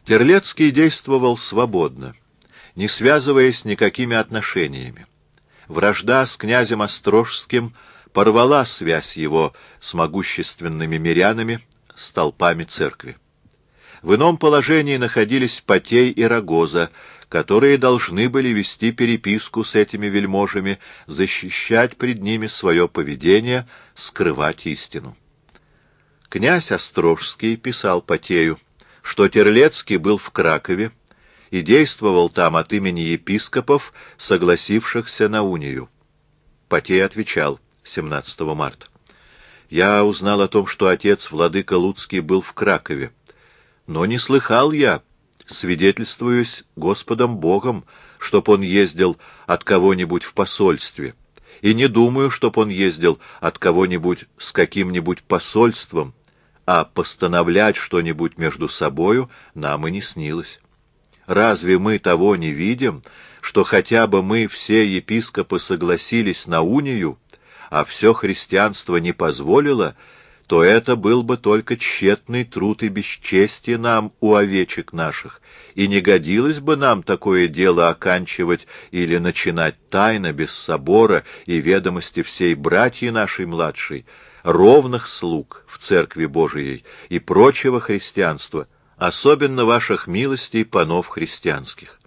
Терлецкий действовал свободно, не связываясь никакими отношениями. Вражда с князем Острожским порвала связь его с могущественными мирянами, с толпами церкви. В ином положении находились Потей и Рогоза, которые должны были вести переписку с этими вельможами, защищать пред ними свое поведение, скрывать истину. Князь Острожский писал Потею, что Терлецкий был в Кракове и действовал там от имени епископов, согласившихся на унию. Потей отвечал 17 марта. «Я узнал о том, что отец владыка Луцкий был в Кракове, но не слыхал я, свидетельствуюсь Господом Богом, чтоб он ездил от кого-нибудь в посольстве, и не думаю, чтоб он ездил от кого-нибудь с каким-нибудь посольством, а постановлять что-нибудь между собою нам и не снилось. Разве мы того не видим, что хотя бы мы все епископы согласились на унию, а все христианство не позволило, то это был бы только тщетный труд и бесчестие нам у овечек наших, и не годилось бы нам такое дело оканчивать или начинать тайно, без собора и ведомости всей братьи нашей младшей, ровных слуг в Церкви Божией и прочего христианства, особенно ваших милостей панов христианских».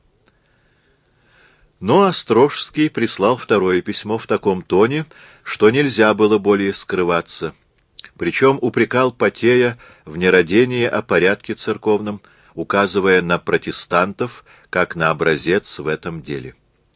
Но Острожский прислал второе письмо в таком тоне, что нельзя было более скрываться. Причем упрекал Потея в нерадении о порядке церковном, указывая на протестантов как на образец в этом деле.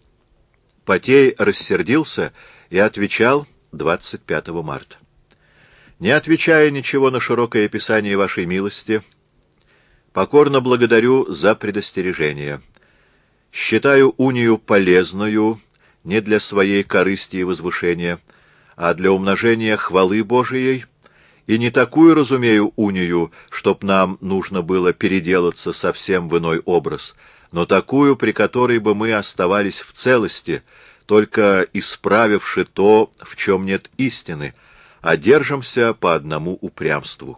Потей рассердился и отвечал 25 марта. «Не отвечая ничего на широкое писание вашей милости, покорно благодарю за предостережение. Считаю унию полезную не для своей корысти и возвышения, а для умножения хвалы Божией, и не такую разумею унию, чтоб нам нужно было переделаться совсем в иной образ, но такую, при которой бы мы оставались в целости, только исправивши то, в чем нет истины, а держимся по одному упрямству.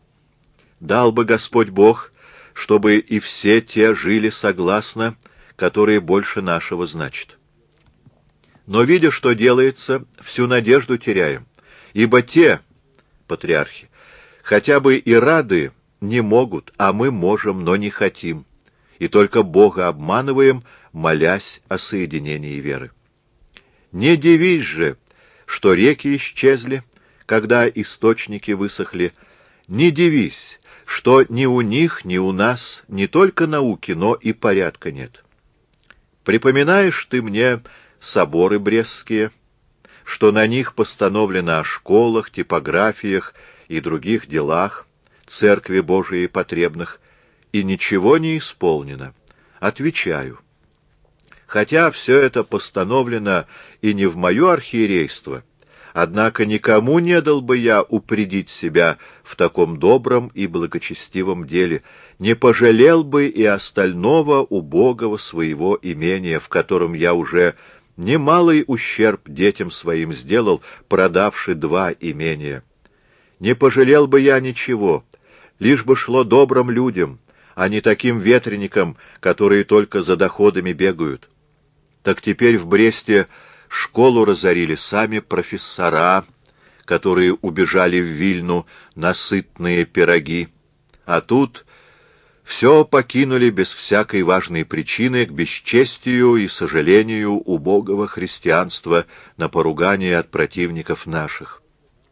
Дал бы Господь Бог, чтобы и все те жили согласно, которые больше нашего значат. Но, видя, что делается, всю надежду теряем, ибо те, патриархи, хотя бы и рады, не могут, а мы можем, но не хотим, и только Бога обманываем, молясь о соединении веры. Не дивись же, что реки исчезли, когда источники высохли, не дивись, что ни у них, ни у нас не только науки, но и порядка нет. Припоминаешь ты мне соборы брестские, что на них постановлено о школах, типографиях и других делах, Церкви Божией потребных, и ничего не исполнено? Отвечаю. Хотя все это постановлено и не в мое архиерейство, однако никому не дал бы я упредить себя в таком добром и благочестивом деле, не пожалел бы и остального убогого своего имения, в котором я уже немалый ущерб детям своим сделал, продавши 2 имения. Не пожалел бы я ничего, лишь бы шло добрым людям, а не таким ветреникам, которые только за доходами бегают. Так теперь в Бресте школу разорили сами профессора, которые убежали в Вильну на сытные пироги, а тут все покинули без всякой важной причины к бесчестию и сожалению убогого христианства на поругание от противников наших.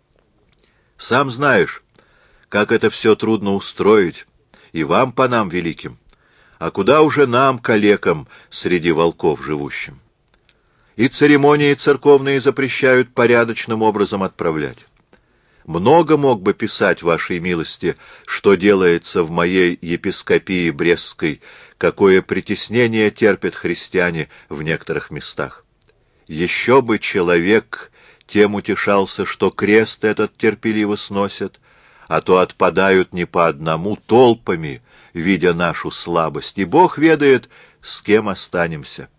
Сам знаешь, как это все трудно устроить, и вам, панам великим, а куда уже нам, калекам, среди волков живущим. И церемонии церковные запрещают порядочным образом отправлять. Много мог бы писать вашей милости, что делается в моей епископии Брестской, какое притеснение терпят христиане в некоторых местах. Еще бы человек тем утешался, что крест этот терпеливо сносят, а то отпадают не по одному, толпами, видя нашу слабость, и Бог ведает, с кем останемся.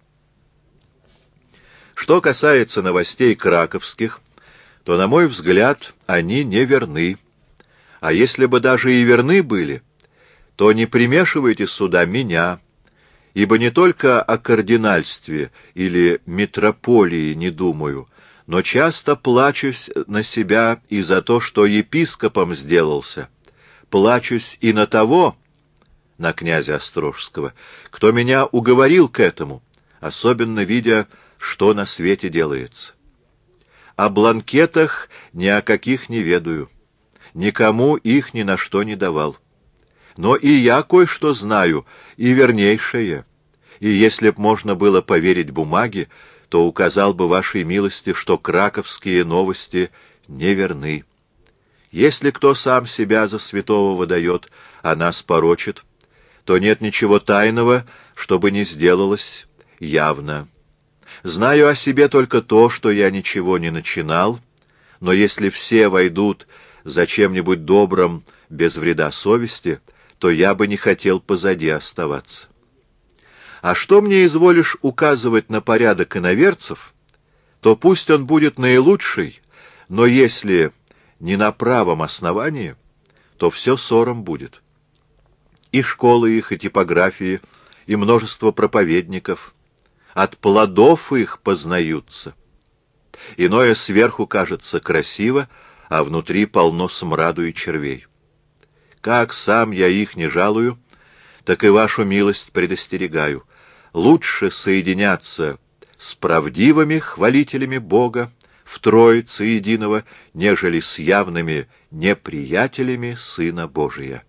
Что касается новостей краковских, то, на мой взгляд, они не верны. А если бы даже и верны были, то не примешивайте сюда меня, ибо не только о кардинальстве или митрополии не думаю, но часто плачусь на себя и за то, что епископом сделался, плачусь и на того, на князя Острожского, кто меня уговорил к этому, особенно видя, что на свете делается. О бланкетах ни о каких не ведаю, никому их ни на что не давал. Но и я кое-что знаю, и вернейшее, и если б можно было поверить бумаге, то указал бы вашей милости, что краковские новости неверны. Если кто сам себя за святого выдает, а нас порочит, то нет ничего тайного, чтобы не сделалось явно. Знаю о себе только то, что я ничего не начинал, но если все войдут за чем-нибудь добрым без вреда совести, то я бы не хотел позади оставаться. А что мне изволишь указывать на порядок иноверцев, то пусть он будет наилучший, но если не на правом основании, то все ссором будет. И школы их, и типографии, и множество проповедников. От плодов их познаются. Иное сверху кажется красиво, а внутри полно смраду и червей. Как сам я их не жалую, так и вашу милость предостерегаю. Лучше соединяться с правдивыми хвалителями Бога в Троице Единого, нежели с явными неприятелями Сына Божия.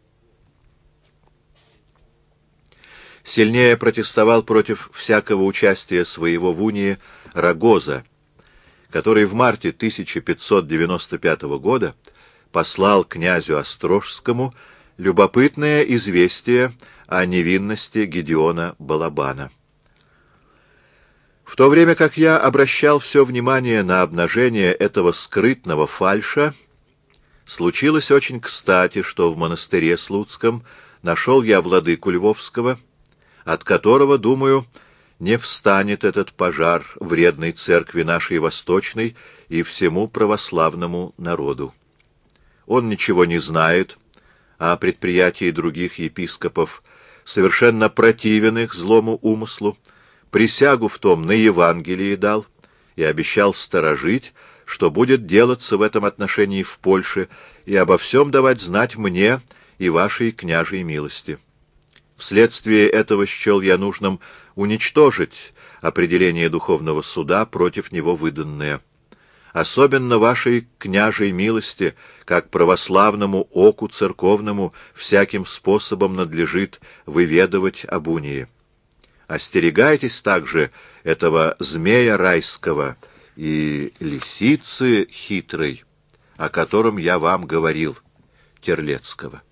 Сильнее протестовал против всякого участия своего в унии Рагоза, который в марте 1595 года послал князю Острожскому любопытное известие о невинности Гедеона Балабана. В то время как я обращал все внимание на обнажение этого скрытного фальша, случилось очень кстати, что в монастыре Слуцком нашел я владыку Львовского, от которого, думаю, не встанет этот пожар вредной церкви нашей восточной и всему православному народу. Он ничего не знает о предприятии других епископов, совершенно противен их злому умыслу, присягу в том на Евангелии дал и обещал сторожить, что будет делаться в этом отношении в Польше, и обо всем давать знать мне и вашей княжей милости. Вследствие этого счел я нужным уничтожить определение духовного суда, против него выданное. Особенно вашей княжей милости, как православному оку церковному, всяким способом надлежит выведывать об унии. Остерегайтесь также этого змея райского и лисицы хитрой, о котором я вам говорил, Терлецкого.